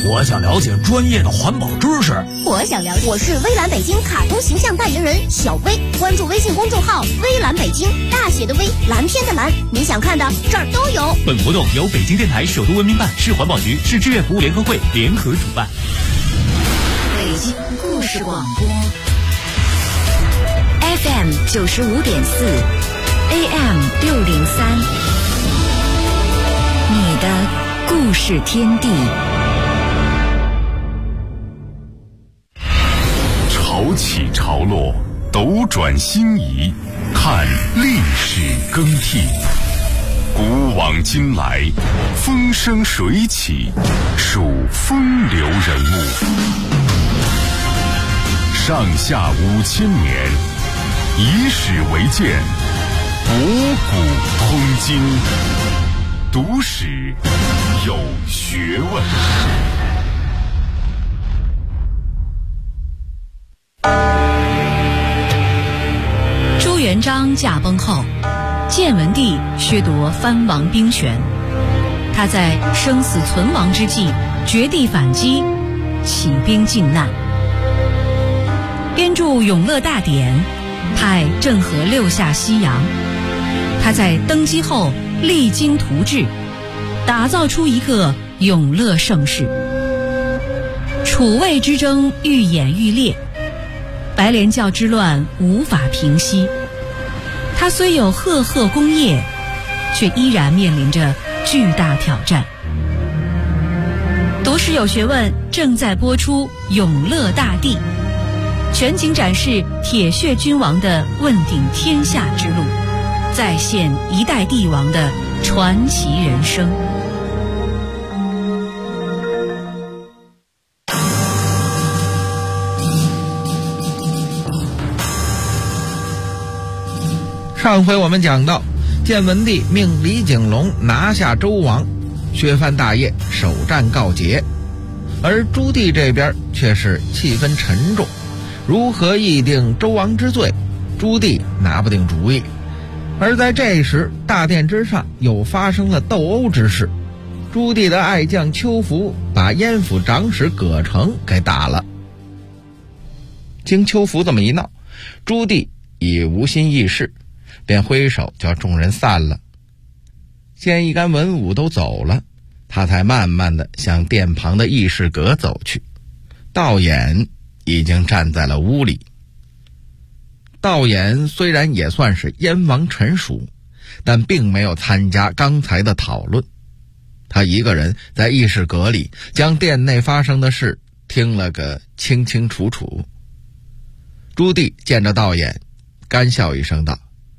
我想了解专业的环保知识。 我想了解。我是微蓝北京卡通形象代言人小薇，关注微信公众号微蓝北京，大写的微，蓝天的蓝，你想看的这儿都有。 本活动由北京电台首都文明办、市环保局、市志愿服务联合会联合主办。 北京故事广播 FM 95.4 AM 603，你的故事天地。 潮起潮落，斗转星移，看历史更替。古往今来，风生水起，数风流人物。上下5000年，以史为鉴，博古通今，读史有学问。 朱元璋驾崩后，建文帝削夺藩王兵权，他在生死存亡之际绝地反击，起兵靖难，编著《永乐大典》，派郑和六下西洋。他在登基后励精图治，打造出一个永乐盛世。楚魏之争愈演愈烈，白莲教之乱无法平息。他虽有赫赫功业，却依然面临着巨大挑战。读史有学问正在播出《永乐大帝》，全景展示铁血君王的问鼎天下之路，再现一代帝王的传奇人生。 上回我们讲到，建文帝命李景隆拿下周王，削藩大业首战告捷，而朱棣这边却是气氛沉重，如何议定周王之罪，朱棣拿不定主意。而在这时，大殿之上又发生了斗殴之事，朱棣的爱将邱福把燕府长史葛城给打了。经邱福这么一闹，朱棣已无心议事，便挥手叫众人散了。见一干文武都走了，他才慢慢地向殿旁的议事阁走去。道衍已经站在了屋里。道衍虽然也算是燕王臣属，但并没有参加刚才的讨论。他一个人在议事阁里将殿内发生的事听了个清清楚楚。朱棣见着道衍，干笑一声道：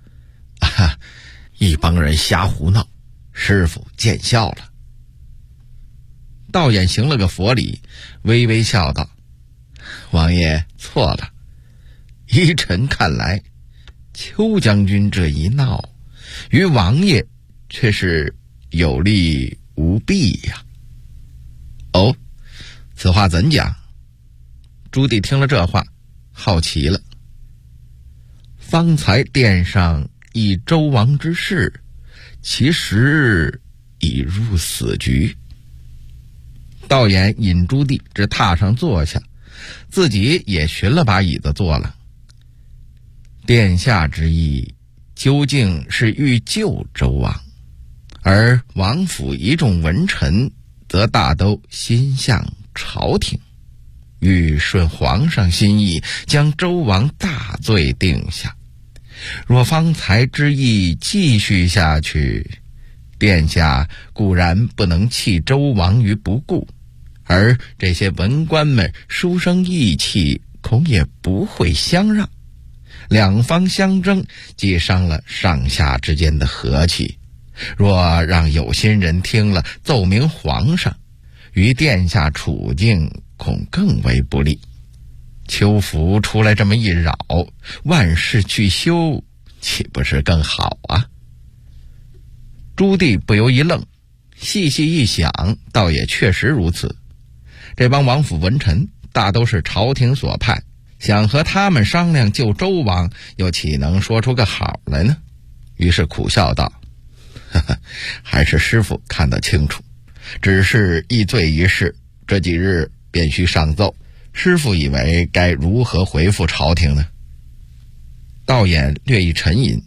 一帮人瞎胡闹，师傅见笑了。道衍行了个佛礼，微微笑道：王爷错了，依臣看来，邱将军这一闹，于王爷却是有利无弊呀。哦，此话怎讲？朱棣听了这话，好奇了。方才殿上议周王之事，其实已入死局。道衍引朱棣至榻上坐下，自己也寻了把椅子坐了。殿下之意究竟是欲救周王，而王府一众文臣则大都心向朝廷，欲顺皇上心意，将周王大罪定下。若方才之意继续下去，殿下固然不能弃周王于不顾，而这些文官们书生意气恐也不会相让，两方相争，既伤了上下之间的和气。若让有心人听了奏明皇上，于殿下处境恐更为不利。邱福出来这么一扰，万事俱休，岂不是更好啊？朱棣不由一愣，细细一想，倒也确实如此。这帮王府文臣大都是朝廷所派，想和他们商量救周王，又岂能说出个好来呢？于是苦笑道：还是师傅看得清楚，只是一罪一事， 这几日便须上奏，师傅以为该如何回复朝廷呢？道衍略一沉吟，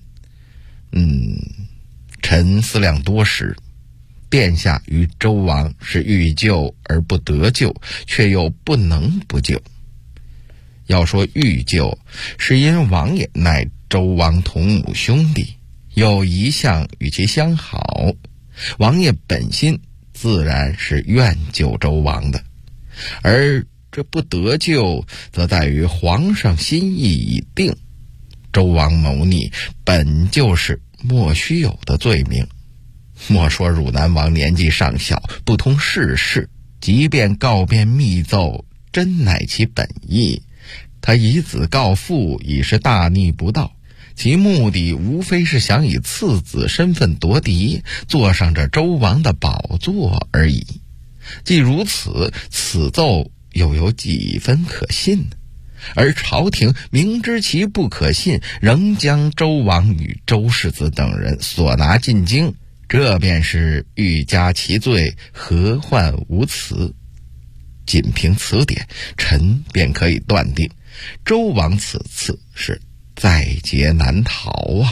臣思量多时，殿下与周王是欲救而不得救，却又不能不救。要说欲救，是因王爷乃周王同母兄弟，又一向与其相好，王爷本心自然是愿救周王的。而这不得救，则在于皇上心意已定，周王谋逆本就是莫须有的罪名。莫说汝南王年纪尚小，不通世事，即便告变密奏，真乃其本意，他以子告父已是大逆不道，其目的无非是想以次子身份夺嫡，坐上这周王的宝座而已。既如此，此奏又有几分可信呢？而朝廷明知其不可信，仍将周王与周世子等人所拿进京，这便是欲加其罪，何患无辞。仅凭此点，臣便可以断定，周王此次是在劫难逃啊。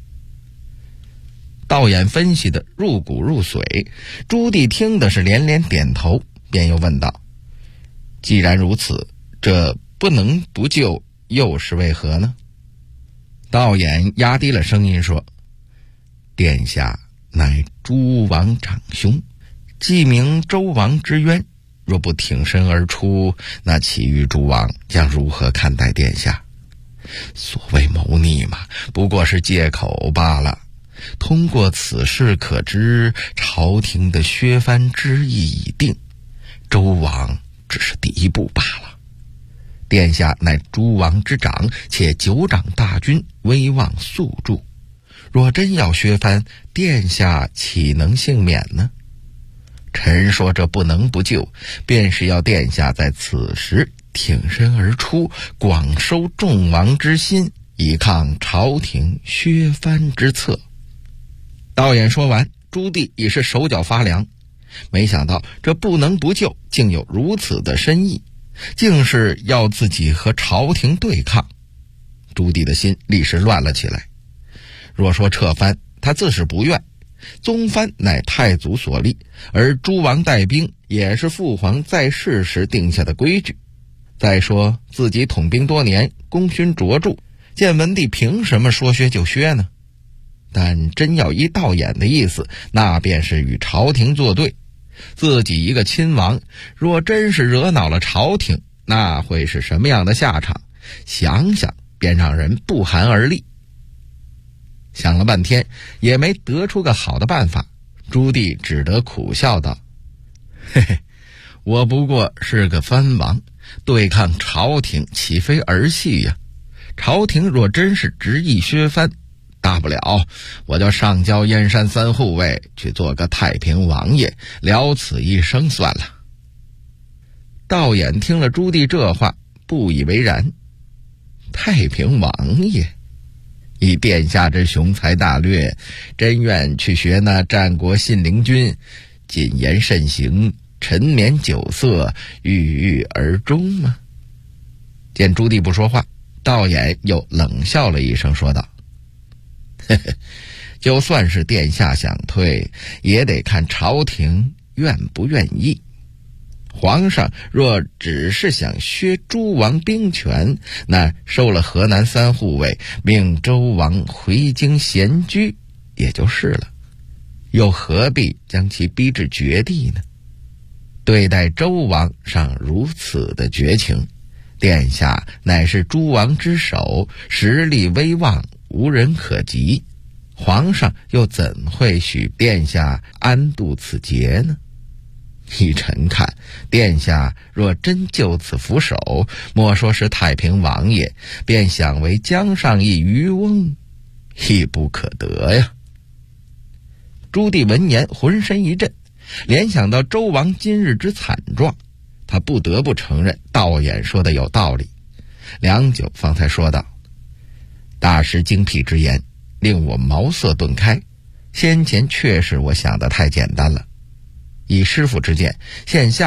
道衍分析的入骨入髓，朱棣听的是连连点头，便又问道：既然如此，这不能不救又是为何呢？道衍压低了声音说：殿下乃诸王长兄，既明周王之冤，若不挺身而出，那其余诸王将如何看待殿下？所谓谋逆嘛，不过是借口罢了。通过此事可知，朝廷的削藩之意已定，周王只是第一步罢了。殿下乃诸王之长，且久掌大军，威望素著，若真要削藩，殿下岂能幸免呢？臣说这不能不救，便是要殿下在此时挺身而出，广收众王之心，以抗朝廷削藩之策。道衍说完，朱棣已是手脚发凉，没想到这不能不救竟有如此的深意，竟是要自己和朝廷对抗。朱棣的心立时乱了起来。若说撤藩，他自是不愿，宗藩乃太祖所立，而诸王带兵也是父皇在世时定下的规矩。再说自己统兵多年，功勋卓著，建文帝凭什么说削就削呢？但真要依道衍的意思，那便是与朝廷作对。自己一个亲王，若真是惹恼了朝廷，那会是什么样的下场？想想便让人不寒而栗。想了半天也没得出个好的办法，朱棣只得苦笑道：嘿嘿，我不过是个藩王，对抗朝廷岂非儿戏呀？朝廷若真是执意削藩，大不了我就上交燕山3护卫，去做个太平王爷，了此一生算了。道衍听了朱棣这话，不以为然。太平王爷，以殿下之雄才大略，真愿去学那战国信陵君，谨言慎行，沉湎酒色，郁郁而终吗？见朱棣不说话，道衍又冷笑了一声，说道：呵呵，就算是殿下想退，也得看朝廷愿不愿意。皇上若只是想削诸王兵权，那收了河南3护卫，命周王回京闲居也就是了，又何必将其逼至绝地呢？对待周王尚如此的绝情，殿下乃是诸王之首，实力威望无人可及，皇上又怎会许殿下安度此劫呢？依臣看，殿下若真就此俯首，莫说是太平王爷，便想为江上一渔翁，亦不可得呀。朱棣闻言浑身一震，联想到周王今日之惨状，他不得不承认道衍说的有道理。良久方才说道：大师精辟之言，令我茅塞顿开，先前确实我想的太简单了。以师傅之见，现下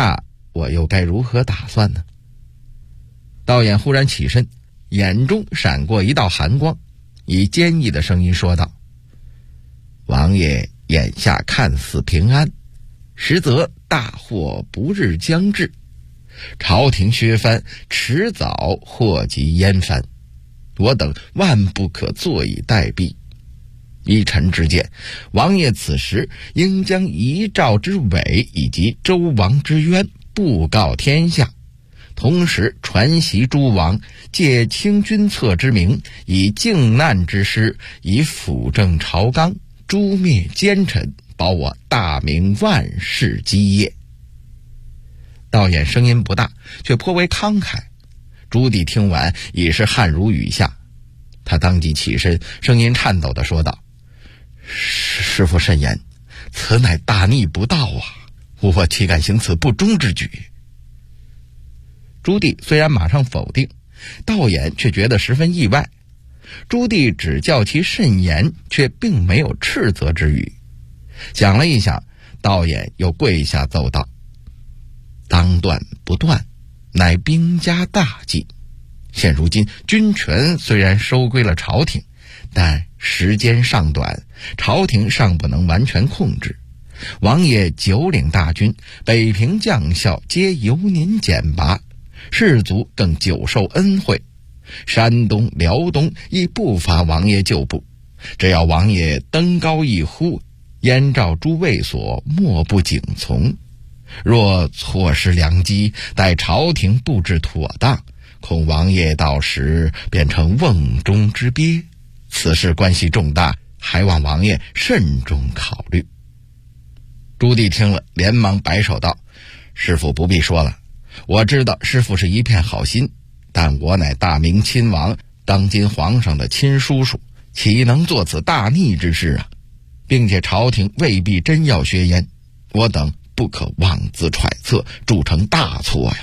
我又该如何打算呢？道衍忽然起身，眼中闪过一道寒光，以坚毅的声音说道：王爷眼下看似平安，实则大祸不日将至，朝廷削藩迟早祸及燕藩，我等万不可坐以待毙。依臣之见，王爷此时应将遗诏之伪以及周王之冤布告天下，同时传习诸王，借清君侧之名，以靖难之师，以辅正朝纲，诛灭奸臣，保我大明万世基业。道衍声音不大，却颇为慷慨。朱棣听完已是汗如雨下，他当即起身，声音颤抖地说道：师父慎言，此乃大逆不道啊！我岂敢行此不忠之举？朱棣虽然马上否定，道衍却觉得十分意外。朱棣只叫其慎言，却并没有斥责之语。想了一想，道衍又跪下奏道：当断不断，乃兵家大忌。现如今军权虽然收归了朝廷，但时间尚短，朝廷尚不能完全控制。王爷久领大军，北平将校皆由您简拔，士卒更久受恩惠，山东、辽东亦不乏王爷旧部。只要王爷登高一呼，燕赵诸卫所莫不景从。若错失良机，待朝廷布置妥当，恐王爷到时变成瓮中之鳖。此事关系重大，还望王爷慎重考虑。朱棣听了，连忙摆手道：师父不必说了，我知道师父是一片好心，但我乃大明亲王，当今皇上的亲叔叔，岂能做此大逆之事啊？并且朝廷未必真要削燕，我等不可妄自揣测，铸成大错呀。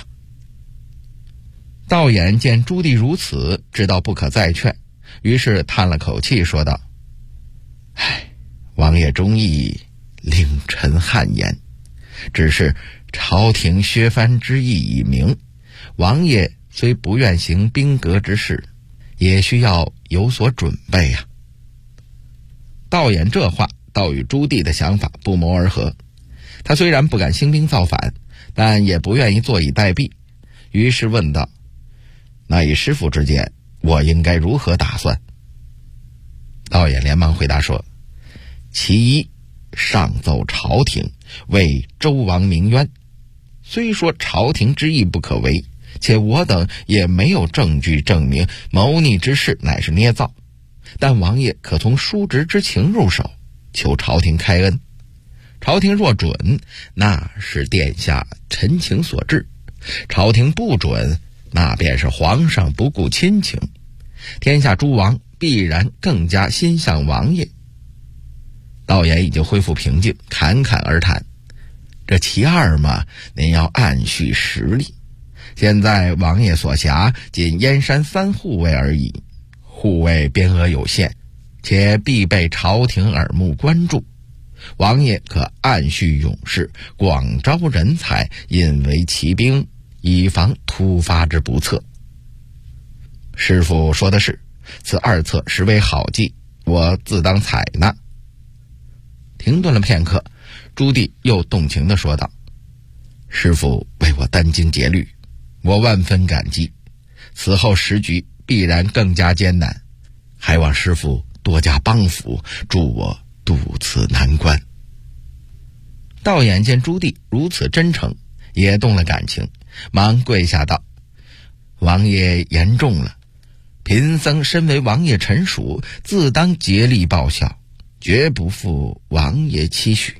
道衍见朱棣如此，知道不可再劝，于是叹了口气说道：王爷忠义，令臣汗颜。只是朝廷削藩之意已明，王爷虽不愿行兵革之事，也需要有所准备呀。道衍这话倒与朱棣的想法不谋而合。他虽然不敢兴兵造反，但也不愿意坐以待毙，于是问道：那以师父之见，我应该如何打算？道衍连忙回答说：其一，上奏朝廷，为周王鸣冤。虽说朝廷之意不可违，且我等也没有证据证明谋逆之事乃是捏造，但王爷可从叔侄之情入手，求朝廷开恩。朝廷若准，那是殿下陈情所致；朝廷不准，那便是皇上不顾亲情。天下诸王必然更加心向王爷。道衍已经恢复平静，侃侃而谈：这其二嘛，您要按序实力。现在王爷所辖仅燕山3护卫而已，护卫编额有限，且必被朝廷耳目关注。王爷可按序勇士，广招人才，引为骑兵，以防突发之不测。师父说的是，此二策实为好计，我自当采纳。停顿了片刻，朱棣又动情地说道：师父为我殚精竭虑，我万分感激。此后时局必然更加艰难，还望师父多加帮扶，助我渡此难关。道衍见朱棣如此真诚，也动了感情，忙跪下道：王爷言重了，贫僧身为王爷臣属，自当竭力报效，绝不负王爷期许。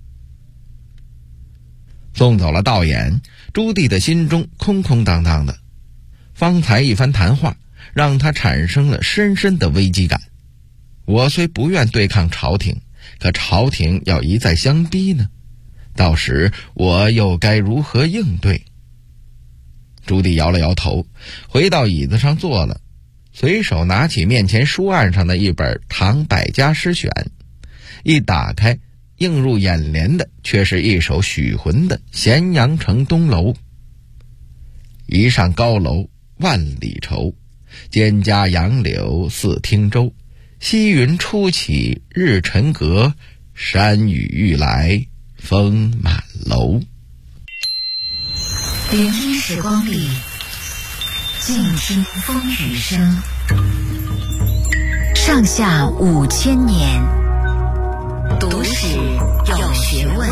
送走了道衍，朱棣的心中空空荡荡的。方才一番谈话让他产生了深深的危机感。我虽不愿对抗朝廷，可朝廷要一再相逼呢，到时我又该如何应对？朱棣摇了摇头，回到椅子上坐了，随手拿起面前书案上的一本《唐百家诗选》，一打开映入眼帘的却是一首许浑的《咸阳城东楼》。一上高楼万里愁，蒹葭杨柳似汀洲。西云初起日沉阁，山雨欲来风满楼。 聆听时光里，静听风雨声。上下5000年，读史有学问。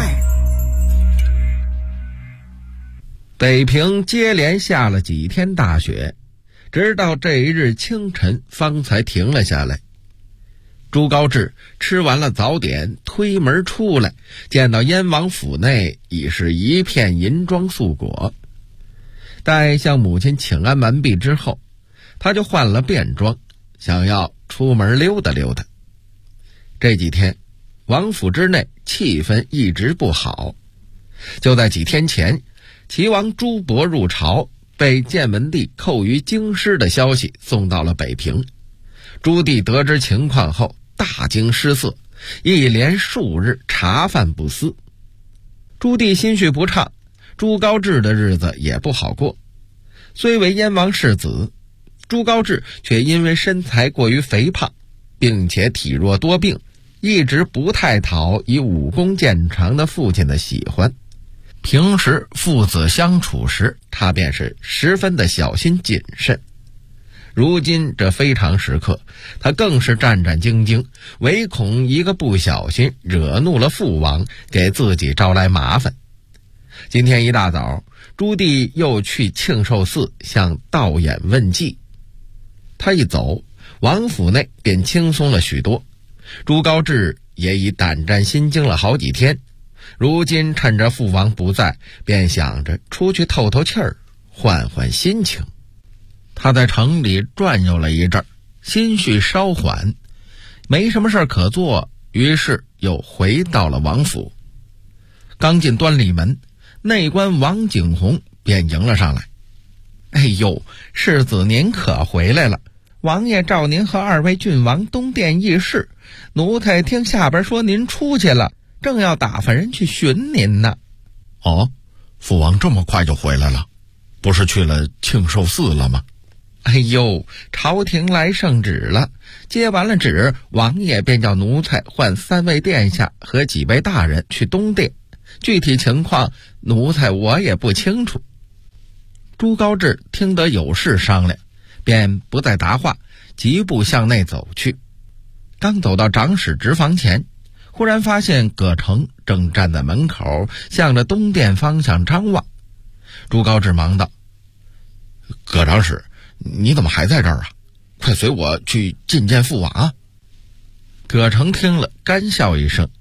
北平接连下了几天大雪，直到这一日清晨方才停了下来。朱高炽吃完了早点，推门出来，见到燕王府内已是一片银装素裹。待向母亲请安完毕之后，他就换了便装，想要出门溜达溜达。这几天王府之内气氛一直不好。就在几天前，齐王朱伯入朝，被建文帝扣于京师的消息送到了北平。朱棣得知情况后大惊失色，一连数日茶饭不思。朱棣心绪不畅，朱高炽的日子也不好过。虽为燕王世子，朱高炽却因为身材过于肥胖，并且体弱多病，一直不太讨以武功见长的父亲的喜欢。平时父子相处时，他便是十分的小心谨慎。如今这非常时刻，他更是战战兢兢，唯恐一个不小心惹怒了父王，给自己招来麻烦。今天一大早，朱棣又去庆寿寺向道衍问计。他一走，王府内便轻松了许多。朱高炽也已胆战心惊了好几天，如今趁着父王不在，便想着出去透透气儿，换换心情。他在城里转悠了一阵，心绪稍缓，没什么事可做，于是又回到了王府。刚进端礼门，内官王景洪便迎了上来。哎呦，世子您可回来了，王爷召您和2位郡王东殿议事，奴才听下边说您出去了，正要打发人去寻您呢。 哦，父王这么快就回来了？不是去了庆寿寺了吗？ 哎呦，朝廷来圣旨了，接完了旨，王爷便叫奴才唤3位殿下和几位大人去东殿，具体情况奴才我也不清楚。朱高炽听得有事商量，便不再答话，疾步向内走去。刚走到长史直房前，忽然发现葛城正站在门口，向着东殿方向张望。朱高炽忙道： 葛长史，你怎么还在这儿啊？快随我去觐见父王啊！ 葛城听了干笑一声：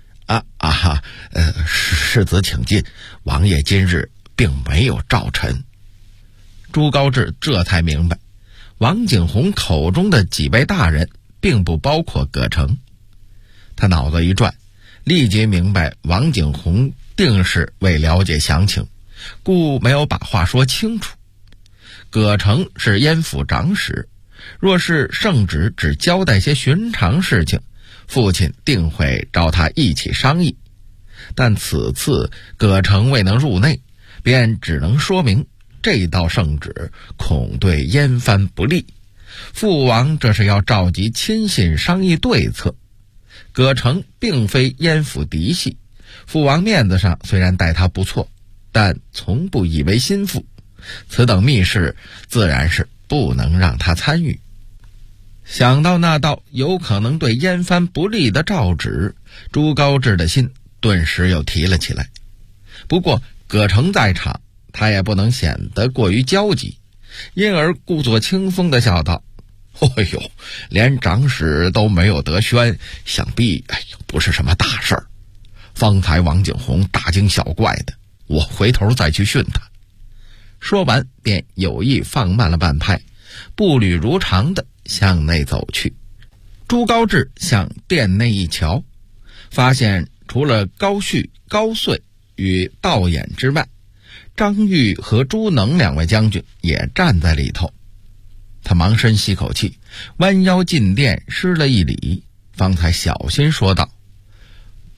世子请进，王爷今日并没有召臣。 朱高炽这才明白，王景洪口中的几位大人并不包括葛城。他脑子一转，立即明白王景洪定是为了解详情，故没有把话说清楚。葛城是燕府长史，若是圣旨只交代些寻常事情，父亲定会召他一起商议。但此次葛城未能入内，便只能说明这道圣旨恐对燕藩不利，父王这是要召集亲信商议对策。葛城并非燕府嫡系，父王面子上虽然待他不错，但从不以为心腹，此等密事自然是不能让他参与。想到那道有可能对燕藩不利的诏旨，朱高炽的心顿时又提了起来。不过葛城在场，他也不能显得过于焦急，因而故作轻松地笑道： 哎呦，连长史都没有得宣，想必不是什么大事儿。方才王景洪大惊小怪的，我回头再去训他。 说完便有意放慢了半拍，步履如常地向内走去。朱高炽向殿内一瞧，发现除了高煦、高遂与道衍之外，张玉和朱能2位将军也站在里头。他忙深吸口气，弯腰进殿施了一礼，方才小心说道：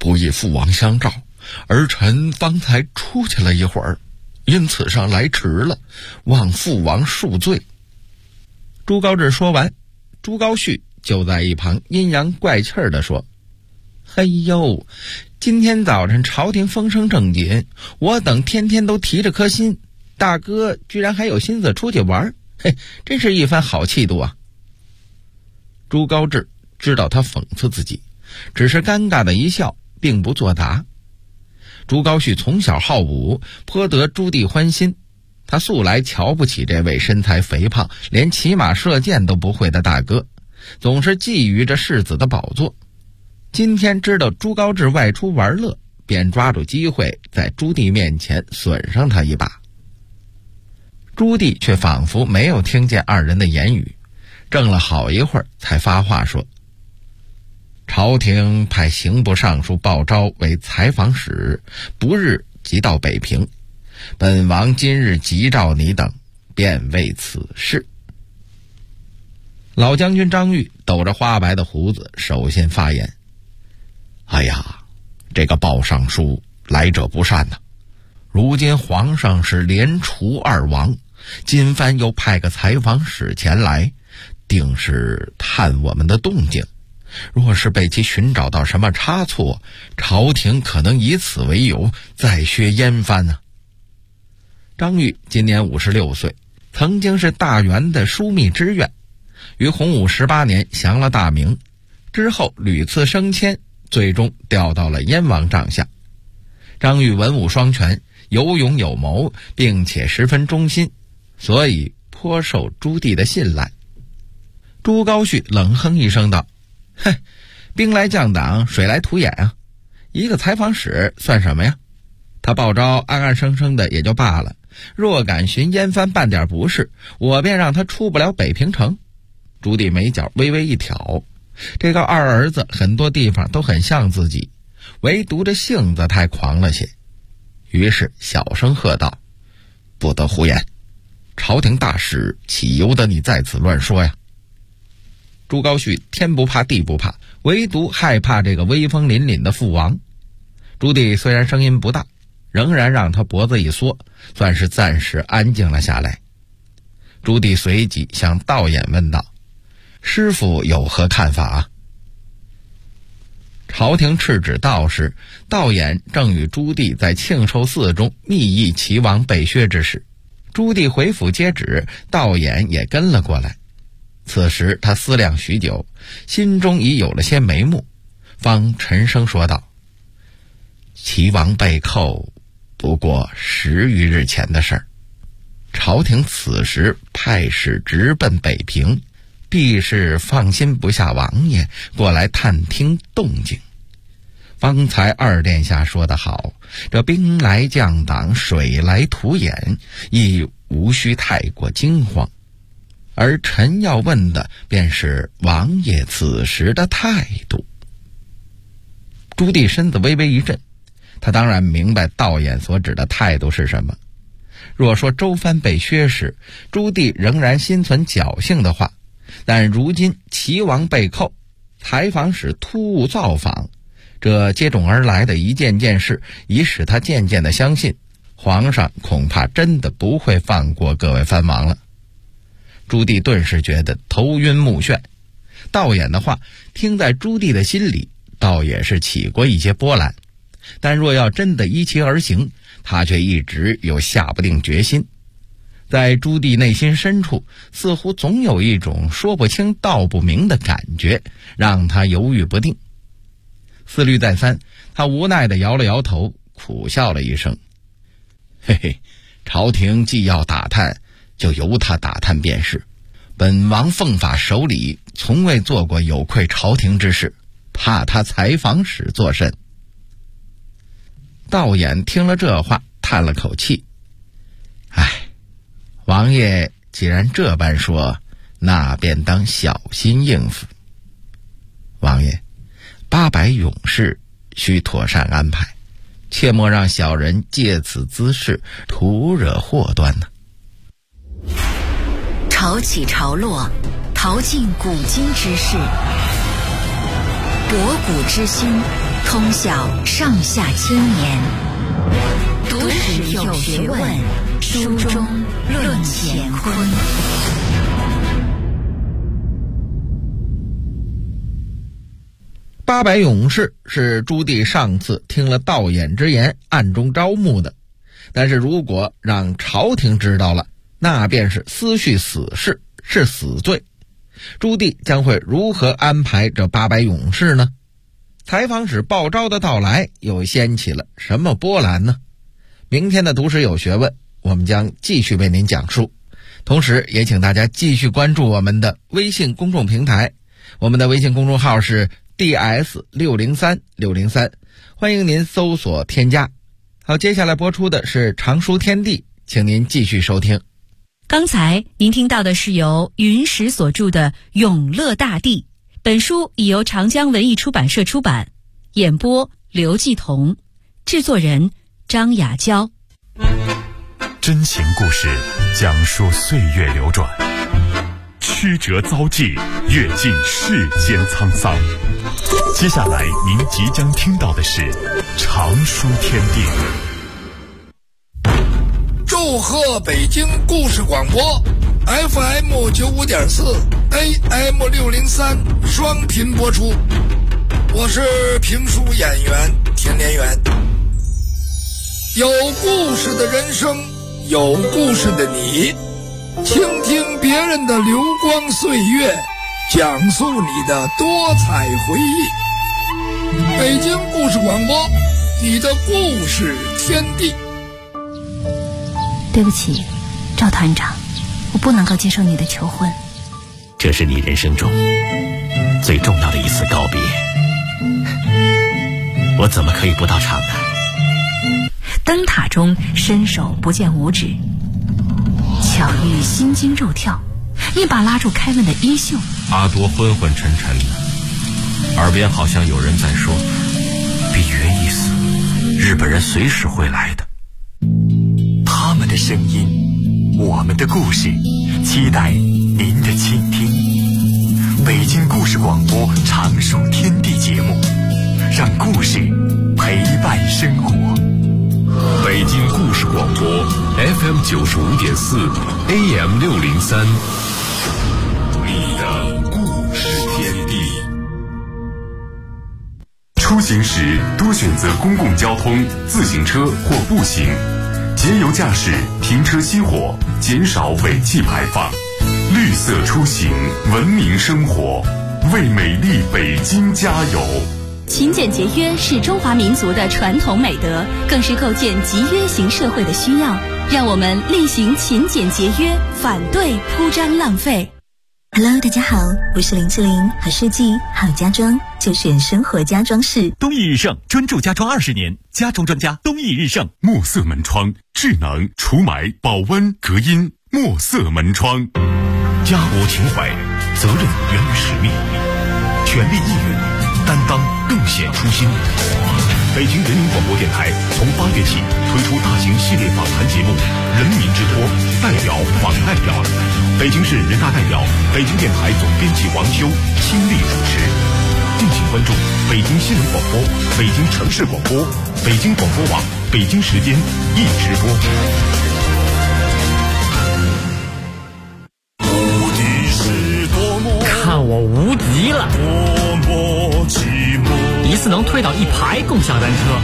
不以父王相召，儿臣方才出去了一会儿，因此上来迟了，望父王恕罪。朱高炽说完，朱高煦就在一旁阴阳怪气地说：嘿呦，今天早晨朝廷风声正紧，我等天天都提着颗心，大哥居然还有心思出去玩，嘿，真是一番好气度啊。朱高炽知道他讽刺自己，只是尴尬的一笑，并不作答。朱高煦从小好武，颇得朱棣欢心，他素来瞧不起这位身材肥胖，连骑马射箭都不会的大哥，总是觊觎着世子的宝座。今天知道朱高炽外出玩乐，便抓住机会在朱棣面前损上他一把。朱棣却仿佛没有听见二人的言语，怔了好一会儿才发话说：朝廷派刑部尚书鲍昭为采访使，不日即到北平，本王今日急召你等，便为此事。老将军张玉抖着花白的胡子，首先发言：哎呀，这个鲍尚书来者不善呐！如今皇上是连除二王，今番又派个采访使前来，定是探我们的动静。若是被其寻找到什么差错，朝廷可能以此为由再削阉藩啊。张玉今年56岁，曾经是大元的枢密知院，于洪武18年降了大明，之后屡次升迁，最终调到了燕王帐下。张玉文武双全，有勇有谋，并且十分忠心，所以颇受朱棣的信赖。朱高煦冷哼一声道：哼，兵来将挡，水来土掩啊！一个采访使算什么呀？他鲍昭安安生生的也就罢了，若敢寻燕藩办点不是，我便让他出不了北平城。朱棣眉角微微一挑，这个二儿子很多地方都很像自己，唯独这性子太狂了些。于是小声喝道：不得胡言，朝廷大事岂由得你在此乱说呀？朱高煦天不怕地不怕，唯独害怕这个威风凛凛的父王。朱棣虽然声音不大，仍然让他脖子一缩，算是暂时安静了下来。朱棣随即向道衍问道：师父有何看法啊？朝廷敕旨道时，道衍正与朱棣在庆寿寺中密议齐王被削之事。朱棣回府接旨，道衍也跟了过来。此时他思量许久，心中已有了些眉目，方沉声说道：齐王被扣不过10余日前的事儿，朝廷此时派使直奔北平，必是放心不下王爷，过来探听动静。方才二殿下说得好，这兵来将挡，水来土掩，亦无需太过惊慌。而臣要问的便是王爷此时的态度。朱棣身子微微一震，他当然明白道衍所指的态度是什么。若说周藩被削时，朱棣仍然心存侥幸的话，但如今齐王被扣，采访使突兀造访，这接踵而来的一件件事，已使他渐渐的相信，皇上恐怕真的不会放过各位藩王了。朱棣顿时觉得头晕目眩，道衍的话听在朱棣的心里，倒也是起过一些波澜，但若要真的依其而行，他却一直有下不定决心。在朱棣内心深处，似乎总有一种说不清道不明的感觉，让他犹豫不定。思虑再三，他无奈地摇了摇头，苦笑了一声：嘿嘿，朝廷既要打探，就由他打探便是。本王奉法守礼，从未做过有愧朝廷之事，怕他采访使作甚。道衍听了这话，叹了口气：唉，王爷既然这般说，那便当小心应付。王爷，800勇士需妥善安排，切莫让小人借此滋事，徒惹祸端呢。 潮起潮落，淘尽古今之事，博古之心， 通晓上下千年，读史有学问，书中论乾坤。 800勇士是朱棣上次听了道衍之言暗中招募的，但是如果让朝廷知道了，那便是私蓄死事，是死罪。朱棣将会如何安排这800勇士呢？采访使报招的到来又掀起了什么波澜呢？明天的读史有学问，我们将继续为您讲述。同时也请大家继续关注我们的微信公众平台，我们的微信公众号是DS603603，欢迎您搜索添加。好，接下来播出的是常书天地，请您继续收听。 刚才您听到的是由云石所著的《永乐大帝》，本书已由长江文艺出版社出版，演播刘继彤，制作人张雅娇。 真情故事讲述岁月流转，曲折遭际，阅尽世间沧桑。接下来您即将听到的是常书天地。 祝贺北京故事广播 FM 95.4 AM 603双频播出，我是评书演员田连元。有故事的人生，有故事的你，倾听别人的流光岁月，讲述你的多彩回忆。北京故事广播，你的故事天地。 对不起，赵团长，我不能够接受你的求婚。 这是你人生中最重要的一次告别，我怎么可以不到场呢？ 灯塔中伸手不见五指，巧遇心惊肉跳，一把拉住凯文的衣袖。 阿多昏昏沉沉的，耳边好像有人在说：比约一死，日本人随时会来的。 他们的声音，我们的故事，期待您的倾听。北京故事广播常书天地节目，让故事陪伴生活。 北京故事广播 FM 95.4 AM 603，你的故事天地。 出行时多选择公共交通、自行车或步行，节油驾驶，停车熄火，减少尾气排放。绿色出行，文明生活，为美丽北京加油。 勤俭节约是中华民族的传统美德，更是构建集约型社会的需要。让我们厉行勤俭节约，反对铺张浪费。 Hello， 大家好，我是林志玲，好设计好家装就选生活家装饰。 东义日盛专注家装20年，家装专家东义日盛。 墨色门窗，智能除霾、保温、隔音。墨色门窗， 家国情怀，责任源于使命，全力义勇，担当更显初心。北京人民广播电台从8月起推出大型系列访谈节目《人民之托》，代表访代表。北京市人大代表、北京电台总编辑王修亲力主持。敬请关注北京新闻广播、北京城市广播、北京广播网、北京时间一直播。 看我无敌了！一次能推倒1排共享单车，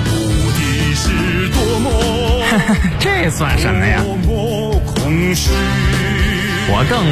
这算什么呀？我更